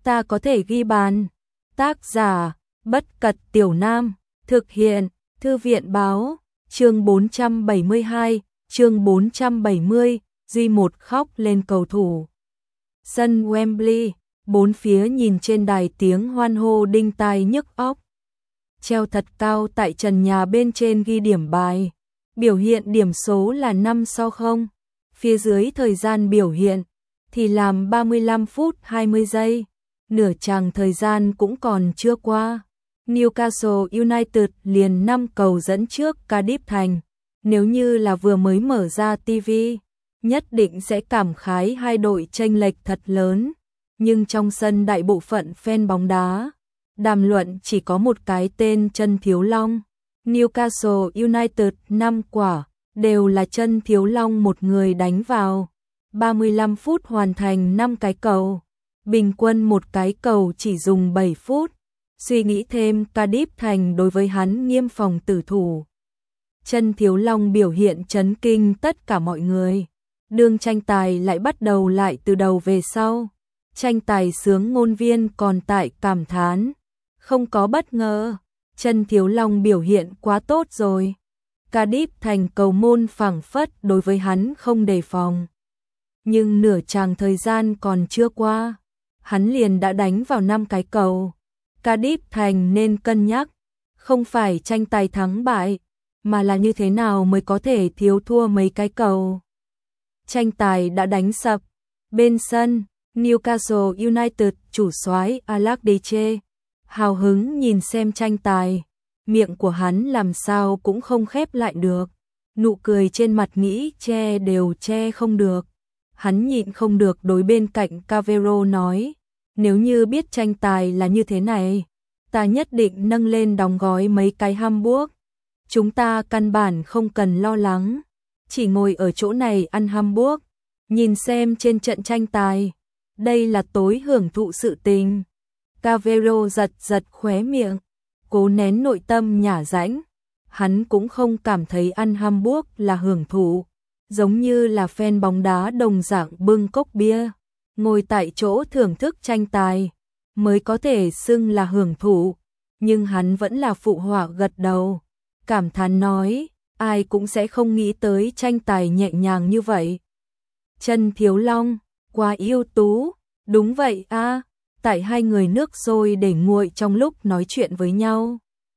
ta có thể ghi bàn. Tác giả, Bất Cật Tiểu Nam, thực hiện, Thư viện báo, chương 472, chương 470, Duy một khóc lên cầu thủ. Sân Wembley, bốn phía nhìn trên đài tiếng hoan hô đinh tai nhức óc. Treo thật cao tại trần nhà bên trên ghi điểm bài. Biểu hiện điểm số là 5-0. Phía dưới thời gian biểu hiện thì làm 35 phút 20 giây. Nửa chặng thời gian cũng còn chưa qua. Newcastle United liền 5 cầu dẫn trước Cardiff Thành. Nếu như là vừa mới mở ra TV, nhất định sẽ cảm khái hai đội chênh lệch thật lớn. Nhưng trong sân đại bộ phận fan bóng đá, đàm luận chỉ có một cái tên Chân Thiếu Long. Newcastle United 5 quả, đều là Chân Thiếu Long một người đánh vào. 35 phút hoàn thành 5 cái cầu. Bình quân một cái cầu chỉ dùng 7 phút. Suy nghĩ thêm, Cardiff Thành đối với hắn nghiêm phòng tử thủ. Chân Thiếu Long biểu hiện chấn kinh tất cả mọi người. Đường tranh tài lại bắt đầu lại từ đầu về sau. Tranh tài sướng ngôn viên còn tại cảm thán. Không có bất ngờ, Chân Thiếu Long biểu hiện quá tốt rồi. Cardiff Thành cầu môn phảng phất đối với hắn không đề phòng. Nhưng nửa chặng thời gian còn chưa qua, hắn liền đã đánh vào 5 cái cầu. Cardiff Thành nên cân nhắc, không phải tranh tài thắng bại, mà là như thế nào mới có thể thiếu thua mấy cái cầu. Tranh tài đã đánh sập. Bên sân, Newcastle United chủ soái Alex Deche hào hứng nhìn xem tranh tài, miệng của hắn làm sao cũng không khép lại được. Nụ cười trên mặt nghĩ che đều che không được. Hắn nhịn không được đối bên cạnh Cavero nói, nếu như biết tranh tài là như thế này, ta nhất định nâng lên đóng gói mấy cái Hamburg. Chúng ta căn bản không cần lo lắng, chỉ ngồi ở chỗ này ăn Hamburg, nhìn xem trên trận tranh tài. Đây là tối hưởng thụ sự tình. Cavero giật giật khóe miệng, cố nén nội tâm nhả rãnh. Hắn cũng không cảm thấy ăn Hamburg là hưởng thụ, giống như là fan bóng đá đồng dạng bưng cốc bia, ngồi tại chỗ thưởng thức tranh tài, mới có thể xưng là hưởng thụ. Nhưng hắn vẫn là phụ họa gật đầu, cảm thán nói, ai cũng sẽ không nghĩ tới tranh tài nhẹ nhàng như vậy. Chân Thiếu Long, quá ưu tú. Đúng vậy a, tại hai người nước sôi để nguội trong lúc nói chuyện với nhau.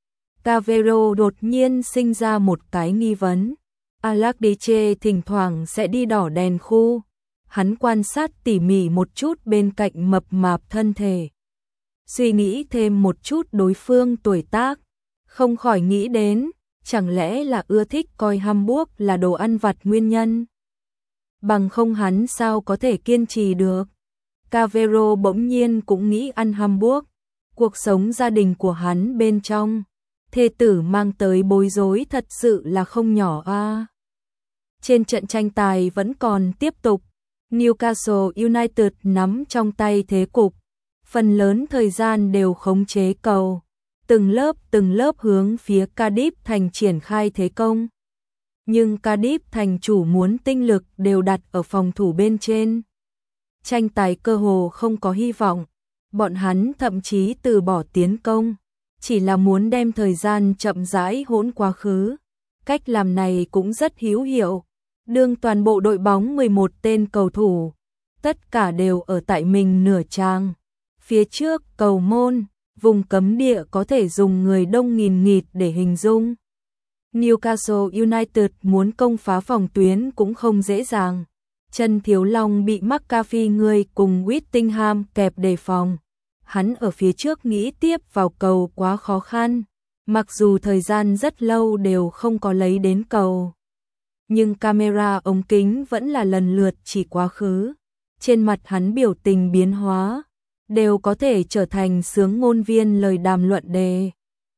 Cavero đột nhiên sinh ra một cái nghi vấn. Alex Deche thỉnh thoảng sẽ đi đỏ đèn khu. Hắn quan sát tỉ mỉ một chút bên cạnh mập mạp thân thể. Suy nghĩ thêm một chút đối phương tuổi tác. Không khỏi nghĩ đến, chẳng lẽ là ưa thích coi Hamburg là đồ ăn vặt nguyên nhân. Bằng không hắn sao có thể kiên trì được. Cavero bỗng nhiên cũng nghĩ ăn Hamburg. Cuộc sống gia đình của hắn bên trong, thê tử mang tới bối rối thật sự là không nhỏ a. Trên trận tranh tài vẫn còn tiếp tục. Newcastle United nắm trong tay thế cục, phần lớn thời gian đều khống chế cầu, từng lớp hướng phía Cardiff Thành triển khai thế công. Nhưng Cardiff Thành chủ muốn tinh lực đều đặt ở phòng thủ bên trên. Tranh tài cơ hồ không có hy vọng, bọn hắn thậm chí từ bỏ tiến công, chỉ là muốn đem thời gian chậm rãi hỗn quá khứ. Cách làm này cũng rất hữu hiệu. Đương toàn bộ đội bóng 11 tên cầu thủ, tất cả đều ở tại mình nửa trang. Phía trước cầu môn, vùng cấm địa có thể dùng người đông nghìn nghịt để hình dung. Newcastle United muốn công phá phòng tuyến cũng không dễ dàng. Chân Thiếu Long bị McCarthy người cùng Whittingham kẹp đề phòng. Hắn ở phía trước nghĩ tiếp vào cầu quá khó khăn. Mặc dù thời gian rất lâu đều không có lấy đến cầu, nhưng camera ống kính vẫn là lần lượt chỉ quá khứ. Trên mặt hắn biểu tình biến hóa, đều có thể trở thành sướng ngôn viên lời đàm luận đề.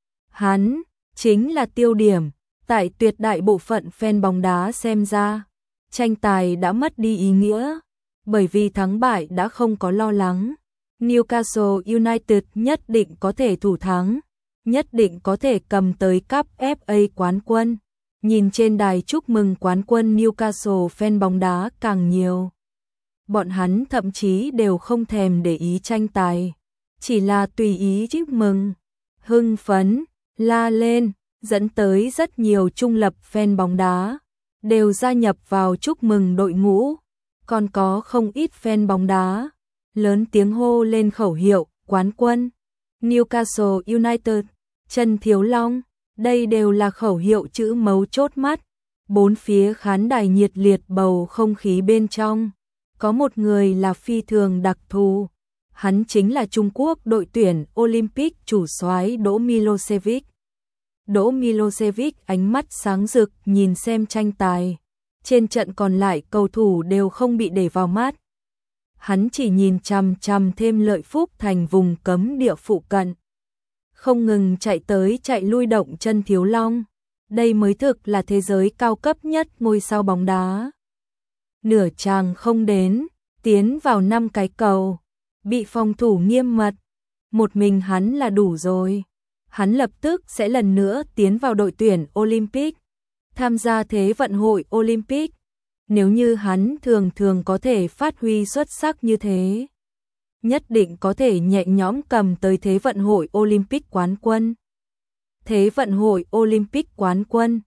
Hắn chính là tiêu điểm. Tại tuyệt đại bộ phận fan bóng đá xem ra, tranh tài đã mất đi ý nghĩa, bởi vì thắng bại đã không có lo lắng. Newcastle United nhất định có thể thủ thắng, nhất định có thể cầm tới cúp FA quán quân. Nhìn trên đài chúc mừng quán quân Newcastle fan bóng đá càng nhiều. bọn hắn thậm chí đều không thèm để ý tranh tài, chỉ là tùy ý chúc mừng, hưng phấn, la lên, dẫn tới rất nhiều trung lập fan bóng đá đều gia nhập vào chúc mừng đội ngũ, còn có không ít fan bóng đá lớn tiếng hô lên khẩu hiệu quán quân, Newcastle United, Trần Thiếu Long, đây đều là khẩu hiệu chữ mấu chốt mắt. Bốn phía khán đài nhiệt liệt bầu không khí bên trong, có một người là phi thường đặc thù, hắn chính là Trung Quốc đội tuyển Olympic chủ soái Đỗ Milosevic. Đỗ Milosevic ánh mắt sáng rực nhìn xem tranh tài, trên trận còn lại cầu thủ đều không bị để vào mắt. Hắn chỉ nhìn chằm chằm thêm Lợi Phúc Thành vùng cấm địa phụ cận, không ngừng chạy tới chạy lui động chân Thiếu Long. Đây mới thực là thế giới cao cấp nhất ngôi sao bóng đá. Nửa chàng không đến, tiến vào 5 cái cầu, bị phòng thủ nghiêm mật. Một mình hắn là đủ rồi. Hắn lập tức sẽ lần nữa tiến vào đội tuyển Olympic, tham gia Thế vận hội Olympic. Nếu như hắn thường có thể phát huy xuất sắc như thế, nhất định có thể nhẹ nhõm cầm tới Thế vận hội Olympic quán quân. Thế vận hội Olympic quán quân.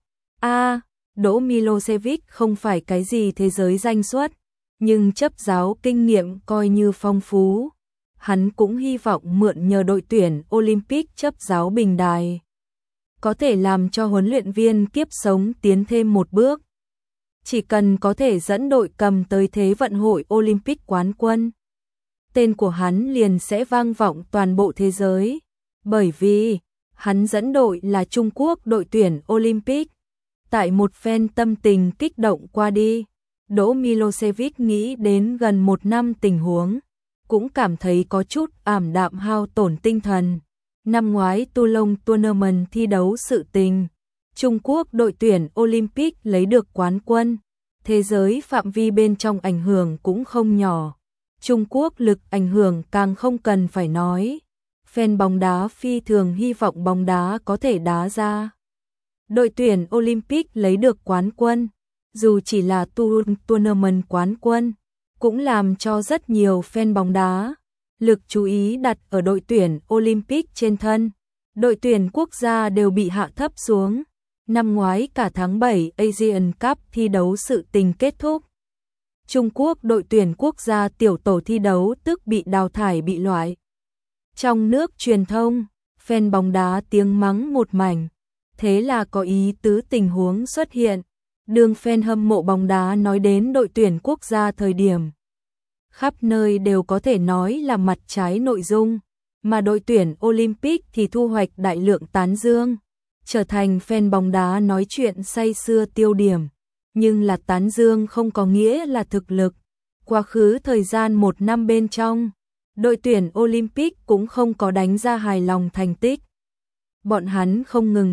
Đỗ Milosevic không phải cái gì thế giới danh xuất, nhưng chấp giáo kinh nghiệm coi như phong phú. Hắn cũng hy vọng mượn nhờ đội tuyển Olympic chấp giáo bình đài, có thể làm cho huấn luyện viên kiếp sống tiến thêm một bước. Chỉ cần có thể dẫn đội cầm tới Thế vận hội Olympic quán quân, tên của hắn liền sẽ vang vọng toàn bộ thế giới, bởi vì hắn dẫn đội là Trung Quốc đội tuyển Olympic. Tại một phen tâm tình kích động qua đi, Đỗ Milosevic nghĩ đến gần 1 năm tình huống, cũng cảm thấy có chút ảm đạm hao tổn tinh thần. Năm ngoái Toulon Tournament thi đấu sự tình, Trung Quốc đội tuyển Olympic lấy được quán quân, thế giới phạm vi bên trong ảnh hưởng cũng không nhỏ. Trung Quốc lực ảnh hưởng càng không cần phải nói. Fan bóng đá phi thường hy vọng bóng đá có thể đá ra. Đội tuyển Olympic lấy được quán quân, dù chỉ là tournament quán quân, cũng làm cho rất nhiều fan bóng đá lực chú ý đặt ở đội tuyển Olympic trên thân. Đội tuyển quốc gia đều bị hạ thấp xuống. Năm ngoái cả tháng 7 Asian Cup thi đấu sự tình kết thúc, Trung Quốc đội tuyển quốc gia tiểu tổ thi đấu tức bị đào thải bị loại. Trong nước truyền thông, fan bóng đá tiếng mắng một mảnh, thế là có ý tứ tình huống xuất hiện. Đường fan hâm mộ bóng đá nói đến đội tuyển quốc gia thời điểm, khắp nơi đều có thể nói là mặt trái nội dung, mà đội tuyển Olympic thì thu hoạch đại lượng tán dương, trở thành fan bóng đá nói chuyện say sưa tiêu điểm. Nhưng là tán dương không có nghĩa là thực lực. Quá khứ thời gian 1 năm bên trong, đội tuyển Olympic cũng không có đánh ra hài lòng thành tích. Bọn hắn không ngừng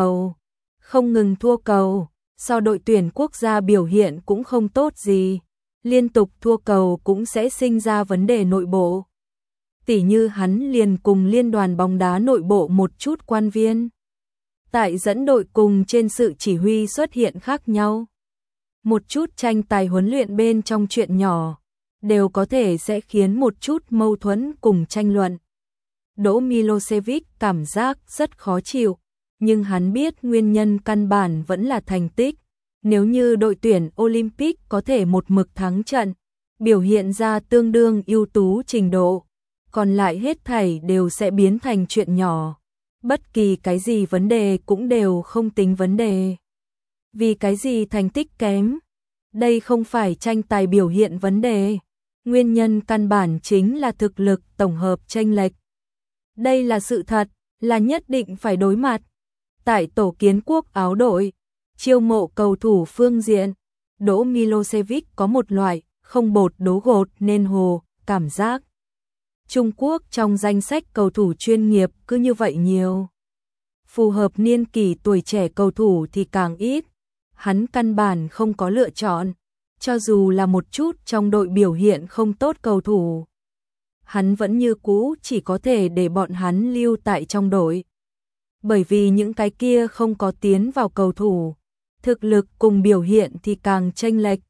thua cầu, sau đội tuyển quốc gia biểu hiện cũng không tốt gì, liên tục thua cầu cũng sẽ sinh ra vấn đề nội bộ. Tỉ như hắn liền cùng liên đoàn bóng đá nội bộ một chút quan viên, tại dẫn đội cùng trên sự chỉ huy xuất hiện khác nhau. Một chút tranh tài huấn luyện bên trong chuyện nhỏ, đều có thể sẽ khiến một chút mâu thuẫn cùng tranh luận. Đỗ Milosevic cảm giác rất khó chịu, nhưng hắn biết nguyên nhân căn bản vẫn là thành tích. Nếu như đội tuyển Olympic có thể một mực thắng trận, biểu hiện ra tương đương ưu tú trình độ, còn lại hết thảy đều sẽ biến thành chuyện nhỏ. Bất kỳ cái gì vấn đề cũng đều không tính vấn đề. Vì cái gì thành tích kém? Đây không phải tranh tài biểu hiện vấn đề. Nguyên nhân căn bản chính là thực lực tổng hợp chênh lệch. Đây là sự thật, là nhất định phải đối mặt. Tại tổ kiến quốc áo đội, chiêu mộ cầu thủ phương diện, Đỗ Milosevic có một loại không bột đố gột nên hồ cảm giác. Trung Quốc trong danh sách cầu thủ chuyên nghiệp cứ như vậy nhiều. Phù hợp niên kỷ tuổi trẻ cầu thủ thì càng ít. Hắn căn bản không có lựa chọn, cho dù là một chút trong đội biểu hiện không tốt cầu thủ, hắn vẫn như cũ chỉ có thể để bọn hắn lưu tại trong đội. Bởi vì những cái kia không có tiến vào cầu thủ, thực lực cùng biểu hiện thì càng chênh lệch.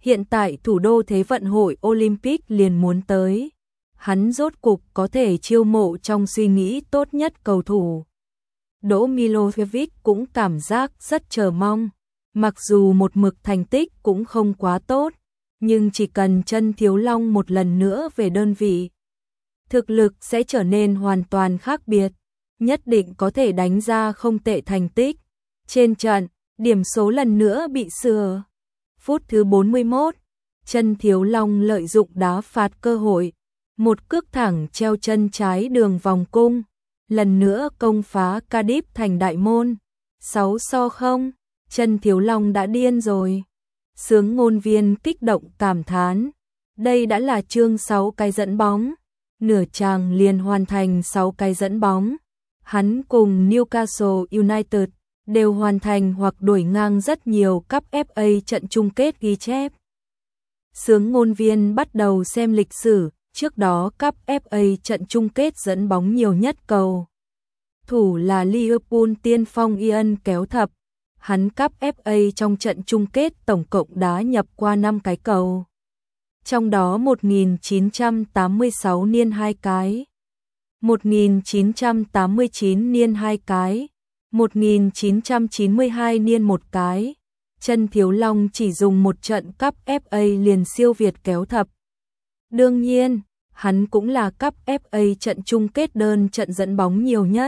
Hiện tại thủ đô Thế vận hội Olympic liền muốn tới. Hắn rốt cục có thể chiêu mộ trong suy nghĩ tốt nhất cầu thủ. Đỗ Milojevic cũng cảm giác rất chờ mong. Mặc dù một mực thành tích cũng không quá tốt, nhưng chỉ cần Chân Thiếu Long một lần nữa về đơn vị, thực lực sẽ trở nên hoàn toàn khác biệt, nhất định có thể đánh ra không tệ thành tích. Trên trận, điểm số lần nữa bị sửa. Phút thứ 41, Chân Thiếu Long lợi dụng đá phạt cơ hội, một cước thẳng treo chân trái đường vòng cung, lần nữa công phá Cardiff thành đại môn. 6-0, Chân Thiếu Long đã điên rồi. Sướng ngôn viên kích động cảm thán, đây đã là chương 6 cái dẫn bóng, nửa chàng liền hoàn thành 6 cái dẫn bóng. Hắn cùng Newcastle United đều hoàn thành hoặc đuổi ngang rất nhiều cúp FA trận chung kết ghi chép. Sướng ngôn viên bắt đầu xem lịch sử, trước đó cúp FA trận chung kết dẫn bóng nhiều nhất cầu thủ là Liverpool tiên phong Ian kéo thập. Hắn cúp FA trong trận chung kết tổng cộng đá nhập qua 5 cái cầu. Trong đó 1986 niên 2 cái, 1989 niên 2 cái, 1992 niên 1 cái. Chân Thiếu Long chỉ dùng một trận cúp FA liền siêu việt kéo thập. Đương nhiên, hắn cũng là cúp FA trận chung kết đơn trận dẫn bóng nhiều nhất.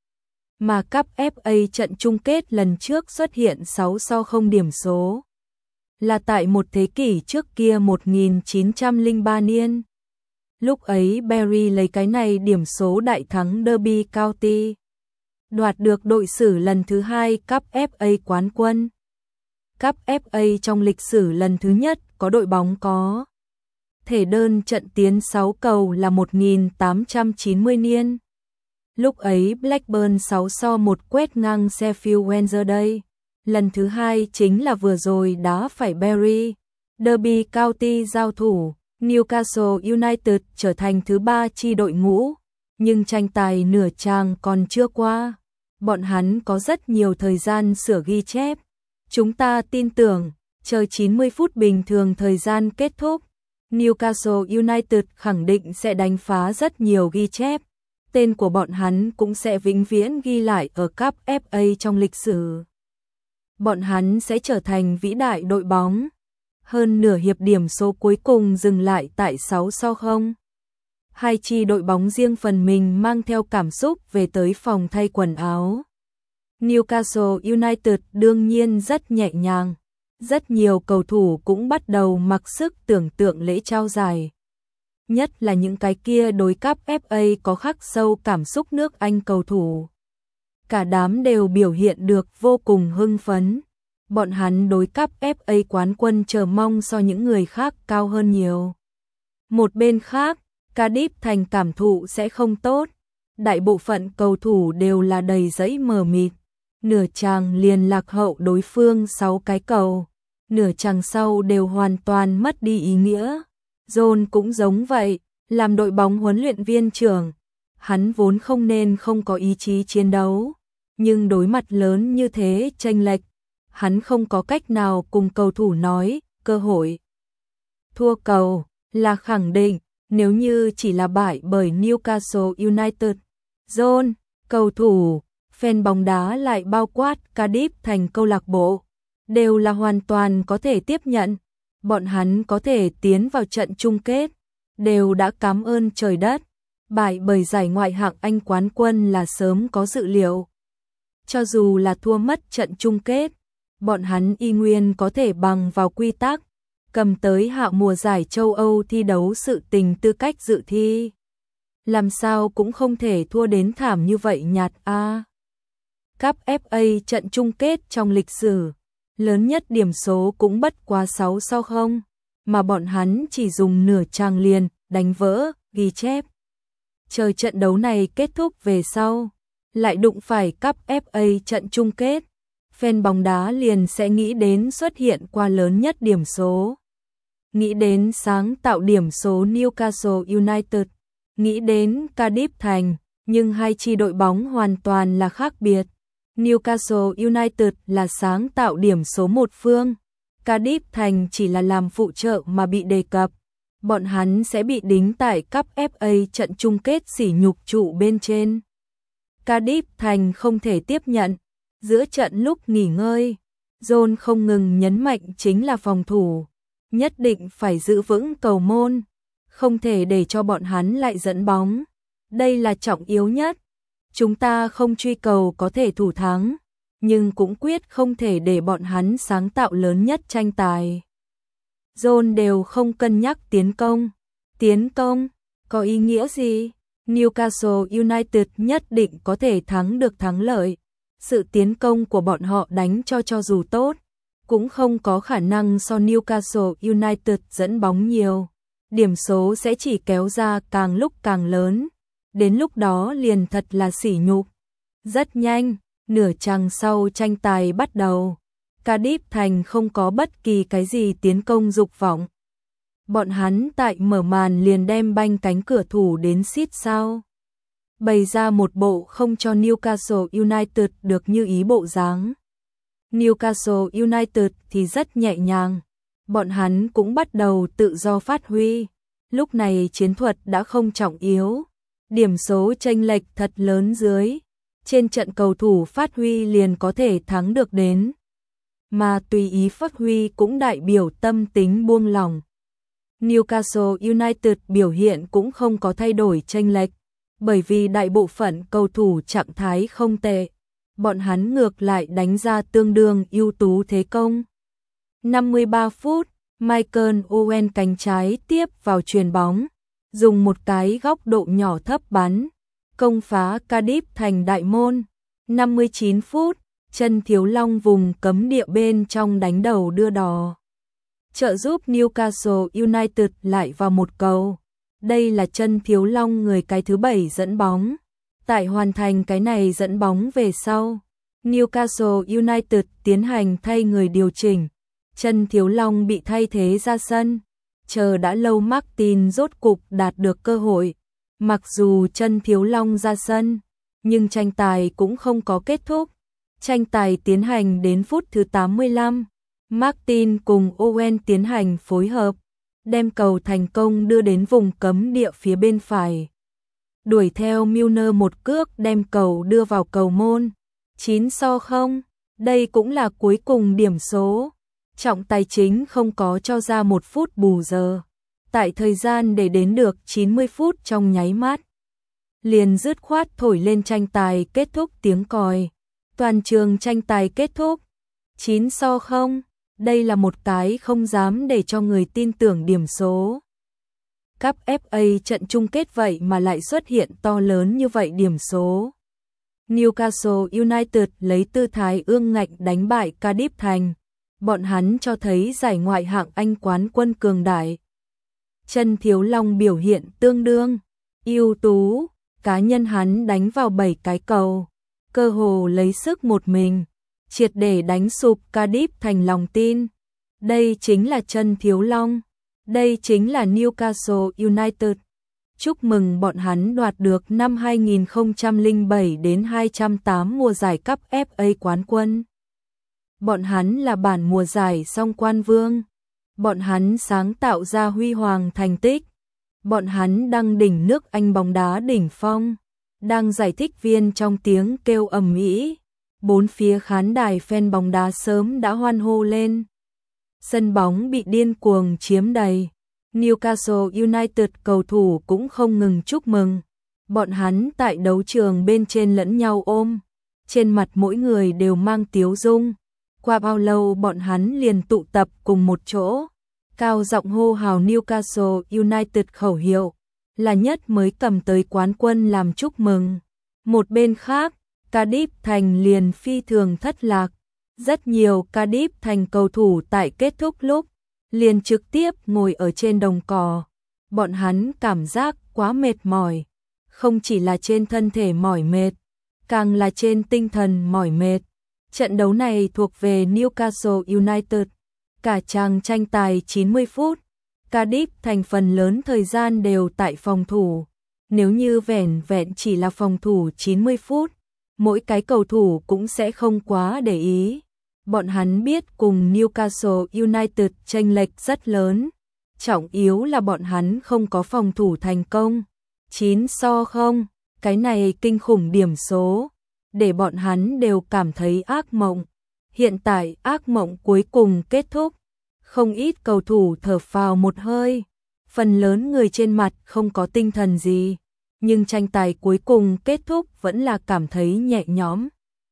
Mà cúp FA trận chung kết lần trước xuất hiện 6-0 điểm số là tại một thế kỷ trước kia 1903 niên. Lúc ấy Barry lấy cái này điểm số đại thắng Derby County, đoạt được đội sử lần thứ 2 cúp FA quán quân. Cúp FA trong lịch sử lần thứ nhất có đội bóng có thể đơn trận tiến 6 cầu là 1890 niên. Lúc ấy Blackburn 6-1 quét ngang Sheffield Wednesday. Lần thứ 2 chính là vừa rồi đá phải Barry. Derby County giao thủ, Newcastle United trở thành thứ 3 chi đội ngũ, nhưng tranh tài nửa chàng còn chưa qua. Bọn hắn có rất nhiều thời gian sửa ghi chép. Chúng ta tin tưởng, chờ 90 phút bình thường thời gian kết thúc, Newcastle United khẳng định sẽ đánh phá rất nhiều ghi chép. Tên của bọn hắn cũng sẽ vĩnh viễn ghi lại ở cúp FA trong lịch sử. Bọn hắn sẽ trở thành vĩ đại đội bóng. Hơn nửa hiệp điểm số cuối cùng dừng lại tại 6-0. Hai chi đội bóng riêng phần mình mang theo cảm xúc về tới phòng thay quần áo. Newcastle United đương nhiên rất nhẹ nhàng. Rất nhiều cầu thủ cũng bắt đầu mặc sức tưởng tượng lễ trao giải. Nhất là những cái kia đối cúp FA có khắc sâu cảm xúc nước Anh cầu thủ. Cả đám đều biểu hiện được vô cùng hưng phấn. Bọn hắn đối cúp FA quán quân chờ mong so những người khác cao hơn nhiều. Một bên khác, Cardiff thành cảm thụ sẽ không tốt. Đại bộ phận cầu thủ đều là đầy giấy mờ mịt. Nửa chàng liền lạc hậu đối phương 6 cái cầu. Nửa chàng sau đều hoàn toàn mất đi ý nghĩa. John cũng giống vậy, làm đội bóng huấn luyện viên trưởng. Hắn vốn không nên không có ý chí chiến đấu. Nhưng đối mặt lớn như thế chênh lệch, hắn không có cách nào cùng cầu thủ nói, cơ hội thua cầu là khẳng định, nếu như chỉ là bại bởi Newcastle United. John, cầu thủ, fan bóng đá lại bao quát Cardiff thành câu lạc bộ, đều là hoàn toàn có thể tiếp nhận. Bọn hắn có thể tiến vào trận chung kết, đều đã cảm ơn trời đất. Bại bởi giải ngoại hạng Anh quán quân là sớm có dự liệu. Cho dù là thua mất trận chung kết, bọn hắn y nguyên có thể bằng vào quy tắc, cầm tới hạ mùa giải châu Âu thi đấu sự tình tư cách dự thi. Làm sao cũng không thể thua đến thảm như vậy nhạt a. Cúp FA trận chung kết trong lịch sử, lớn nhất điểm số cũng bất quá 6-0, mà bọn hắn chỉ dùng nửa trang liền đánh vỡ ghi chép. Chờ trận đấu này kết thúc về sau, lại đụng phải cúp FA trận chung kết, fan bóng đá liền sẽ nghĩ đến xuất hiện qua lớn nhất điểm số, nghĩ đến sáng tạo điểm số Newcastle United, nghĩ đến Cardiff thành, nhưng hai chi đội bóng hoàn toàn là khác biệt. Newcastle United là sáng tạo điểm số một phương, Cardiff Thành chỉ là làm phụ trợ mà bị đề cập. Bọn hắn sẽ bị đính tại cúp FA trận chung kết sỉ nhục trụ bên trên. Cardiff Thành không thể tiếp nhận. Giữa trận lúc nghỉ ngơi, John không ngừng nhấn mạnh chính là phòng thủ. Nhất định phải giữ vững cầu môn. Không thể để cho bọn hắn lại dẫn bóng. Đây là trọng yếu nhất. Chúng ta không truy cầu có thể thủ thắng, nhưng cũng quyết không thể để bọn hắn sáng tạo lớn nhất tranh tài. John đều không cân nhắc tiến công. Tiến công có ý nghĩa gì? Newcastle United nhất định có thể thắng được thắng lợi. Sự tiến công của bọn họ đánh cho dù tốt, cũng không có khả năng so Newcastle United dẫn bóng nhiều. Điểm số sẽ chỉ kéo ra càng lúc càng lớn. Đến lúc đó liền thật là sỉ nhục. Rất nhanh, nửa chặng sau tranh tài bắt đầu. Cardiff Thành không có bất kỳ cái gì tiến công dục vọng. Bọn hắn tại mở màn liền đem banh cánh cửa thủ đến xít sao. Bày ra một bộ không cho Newcastle United được như ý bộ dáng. Newcastle United thì rất nhẹ nhàng. Bọn hắn cũng bắt đầu tự do phát huy. Lúc này chiến thuật đã không trọng yếu. Điểm số chênh lệch thật lớn dưới. Trên trận cầu thủ phát huy liền có thể thắng được đến. Mà tùy ý phát huy cũng đại biểu tâm tính buông lỏng. Newcastle United biểu hiện cũng không có thay đổi chênh lệch. Bởi vì đại bộ phận cầu thủ trạng thái không tệ. Bọn hắn ngược lại đánh ra tương đương ưu tú thế công. 53 phút, Michael Owen cánh trái tiếp vào chuyền bóng. Dùng một cái góc độ nhỏ thấp bắn. Công phá Cardiff Thành đại môn. 59 phút, Chân Thiếu Long vùng cấm địa bên trong đánh đầu đưa đò. Trợ giúp Newcastle United lại vào một cầu. Đây là Chân Thiếu Long người cái thứ 7 dẫn bóng. Tại hoàn thành cái này dẫn bóng về sau, Newcastle United tiến hành thay người điều chỉnh. Chân Thiếu Long bị thay thế ra sân. Chờ đã lâu Martin rốt cục đạt được cơ hội. Mặc dù Chân Thiếu Long ra sân, nhưng tranh tài cũng không có kết thúc. Tranh tài tiến hành đến phút thứ 85. Martin cùng Owen tiến hành phối hợp, đem cầu thành công đưa đến vùng cấm địa phía bên phải. Đuổi theo Milner một cước đem cầu đưa vào cầu môn. 9-0, đây cũng là cuối cùng điểm số. Trọng tài chính không có cho ra 1 phút bù giờ. Tại thời gian để đến được 90 phút trong nháy mắt, liền dứt khoát thổi lên tranh tài kết thúc tiếng còi. Toàn trường tranh tài kết thúc. 9-0, đây là một cái không dám để cho người tin tưởng điểm số. Cúp FA trận chung kết vậy mà lại xuất hiện to lớn như vậy điểm số. Newcastle United lấy tư thái ương ngạnh đánh bại Cardiff Thành. Bọn hắn cho thấy giải ngoại hạng Anh quán quân cường đại. Chân Thiếu Long biểu hiện tương đương ưu tú, cá nhân hắn đánh vào 7 cái cầu, cơ hồ lấy sức một mình, triệt để đánh sụp Cardiff Thành lòng tin. Đây chính là Chân Thiếu Long, đây chính là Newcastle United. Chúc mừng bọn hắn đoạt được năm 2007 đến 208 mùa giải cúp FA quán quân. Bọn hắn là bản mùa giải song quan vương. Bọn hắn sáng tạo ra huy hoàng thành tích. Bọn hắn đăng đỉnh nước Anh bóng đá đỉnh phong. Đang giải thích viên trong tiếng kêu ầm ĩ. Bốn phía khán đài fan bóng đá sớm đã hoan hô lên. Sân bóng bị điên cuồng chiếm đầy. Newcastle United cầu thủ cũng không ngừng chúc mừng. Bọn hắn tại đấu trường bên trên lẫn nhau ôm. Trên mặt mỗi người đều mang tiếu dung. Qua bao lâu bọn hắn liền tụ tập cùng một chỗ. Cao giọng hô hào Newcastle United khẩu hiệu. Là nhất mới cầm tới quán quân làm chúc mừng. Một bên khác, Cardiff Thành liền phi thường thất lạc. Rất nhiều Cardiff Thành cầu thủ tại kết thúc lúc liền trực tiếp ngồi ở trên đồng cỏ. Bọn hắn cảm giác quá mệt mỏi. Không chỉ là trên thân thể mỏi mệt, càng là trên tinh thần mỏi mệt. Trận đấu này thuộc về Newcastle United. Cả chàng tranh tài 90 phút. Cardiff Thành phần lớn thời gian đều tại phòng thủ. Nếu như vẻn vẹn chỉ là phòng thủ 90 phút, mỗi cái cầu thủ cũng sẽ không quá để ý. Bọn hắn biết cùng Newcastle United chênh lệch rất lớn, trọng yếu là bọn hắn không có phòng thủ thành công. 9-0, cái này kinh khủng điểm số, để bọn hắn đều cảm thấy ác mộng. Hiện tại ác mộng cuối cùng kết thúc, không ít cầu thủ thở phào một hơi, phần lớn người trên mặt không có tinh thần gì, nhưng tranh tài cuối cùng kết thúc vẫn là cảm thấy nhẹ nhõm.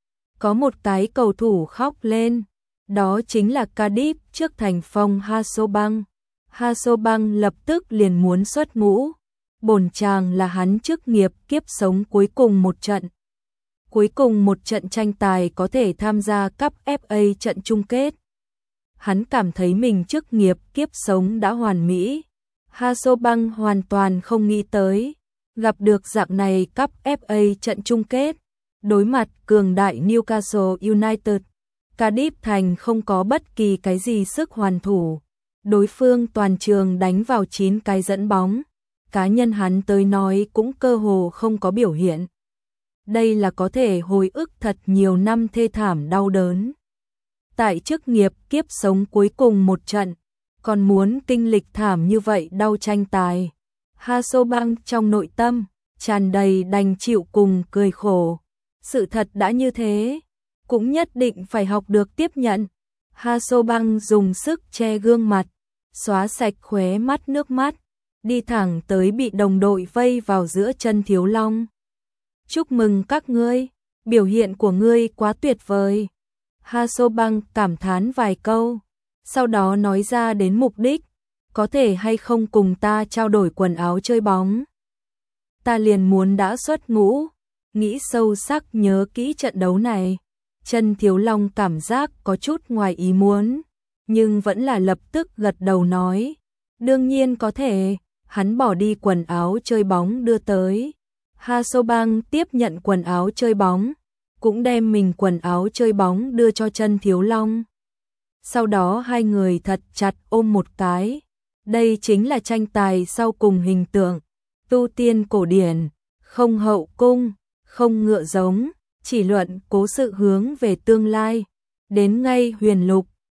Có một cái cầu thủ khóc lên, đó chính là Cardiff trước thành phong Hasobank. Hasobank lập tức liền muốn xuất ngũ, bổn chàng là hắn chức nghiệp kiếp sống cuối cùng một trận. Cuối cùng một trận tranh tài có thể tham gia cúp FA trận chung kết. Hắn cảm thấy mình chức nghiệp kiếp sống đã hoàn mỹ. Hasobank hoàn toàn không nghĩ tới, gặp được dạng này cúp FA trận chung kết, đối mặt cường đại Newcastle United, Cardiff thành không có bất kỳ cái gì sức hoàn thủ. Đối phương toàn trường đánh vào 9 cái dẫn bóng, cá nhân hắn tới nói cũng cơ hồ không có biểu hiện. Đây là có thể hồi ức thật nhiều năm thê thảm đau đớn. Tại chức nghiệp kiếp sống cuối cùng một trận, còn muốn kinh lịch thảm như vậy đau tranh tài. Hasobank trong nội tâm, tràn đầy đành chịu cùng cười khổ. Sự thật đã như thế, cũng nhất định phải học được tiếp nhận. Hasobank dùng sức che gương mặt, xóa sạch khóe mắt nước mắt, đi thẳng tới bị đồng đội vây vào giữa chân Thiếu Long. Chúc mừng các ngươi, biểu hiện của ngươi quá tuyệt vời. Hasobank cảm thán vài câu, sau đó nói ra đến mục đích, có thể hay không cùng ta trao đổi quần áo chơi bóng. Ta liền muốn đã xuất ngũ, nghĩ sâu sắc nhớ kỹ trận đấu này. Chân Thiếu Long cảm giác có chút ngoài ý muốn, nhưng vẫn là lập tức gật đầu nói, đương nhiên có thể. Hắn bỏ đi quần áo chơi bóng đưa tới. Hasobank tiếp nhận quần áo chơi bóng, cũng đem mình quần áo chơi bóng đưa cho Chân Thiếu Long. Sau đó hai người thật chặt ôm một cái. Đây chính là tranh tài sau cùng hình tượng, tu tiên cổ điển, không hậu cung, không ngựa giống, chỉ luận cố sự hướng về tương lai. Đến ngay huyền lục,